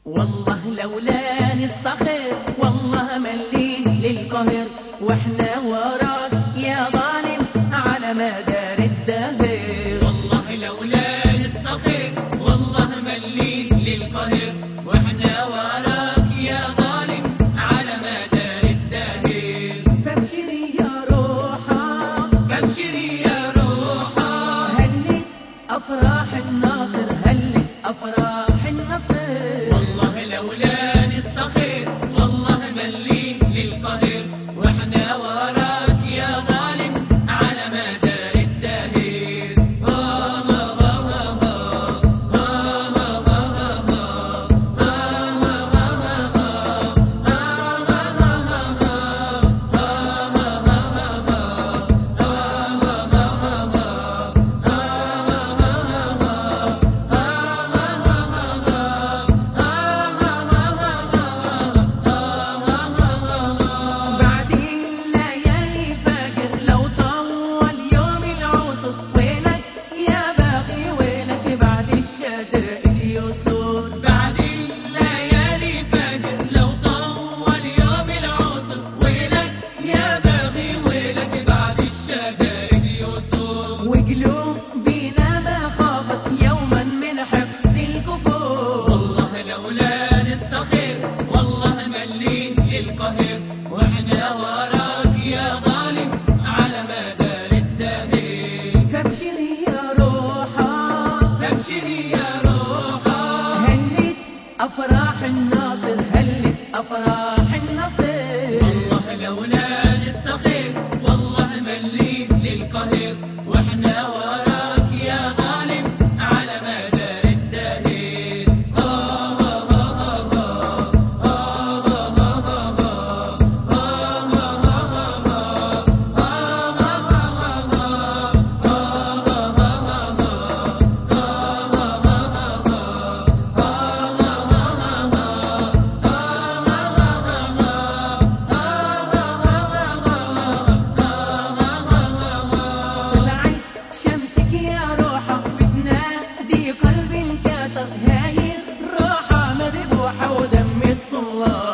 والله لولاني الصخر والله ملين للقهر، واحنا وراك يا ظالم على مدار الدهر. والله لولاني الصخر والله ملين للقهر، واحنا وراك يا ظالم على مدار الدهر. فابشري يا روحا فابشري يا روحا، هلت أفراح الناصر، هلت أفراح النصر. والله لولاني الصخر والله ملين للقهر، واحنا وراك يا ظالم على مدار الدهر. بعد الليالي فاكر لو طول يوم العصر، ويلك يا باغي ويلك بعد الشدائد يسود. بعد الليالي فاكر لو طول يوم العسر، ويلك يا باغي ويلك بعد الشدائد يسود. وقلوبنا ما خافت يوما من حقد الكفور. والله لولاني الصخر والله ملين للقهر، واحنا وراك يا ظالم على مدار الدهر. فابشري يا روحا فابشري يا روحا، هلت أفراح الناصر، هلت أفراح النصر. والله لولاني الصخر والله ملين للقهر، واحنا وراك يا ظالم على مدار الدهر. طلعت شمسك يا روحة بتنادي قلبي انكسر، هاي الروحة مذبوحة ودم الطلاب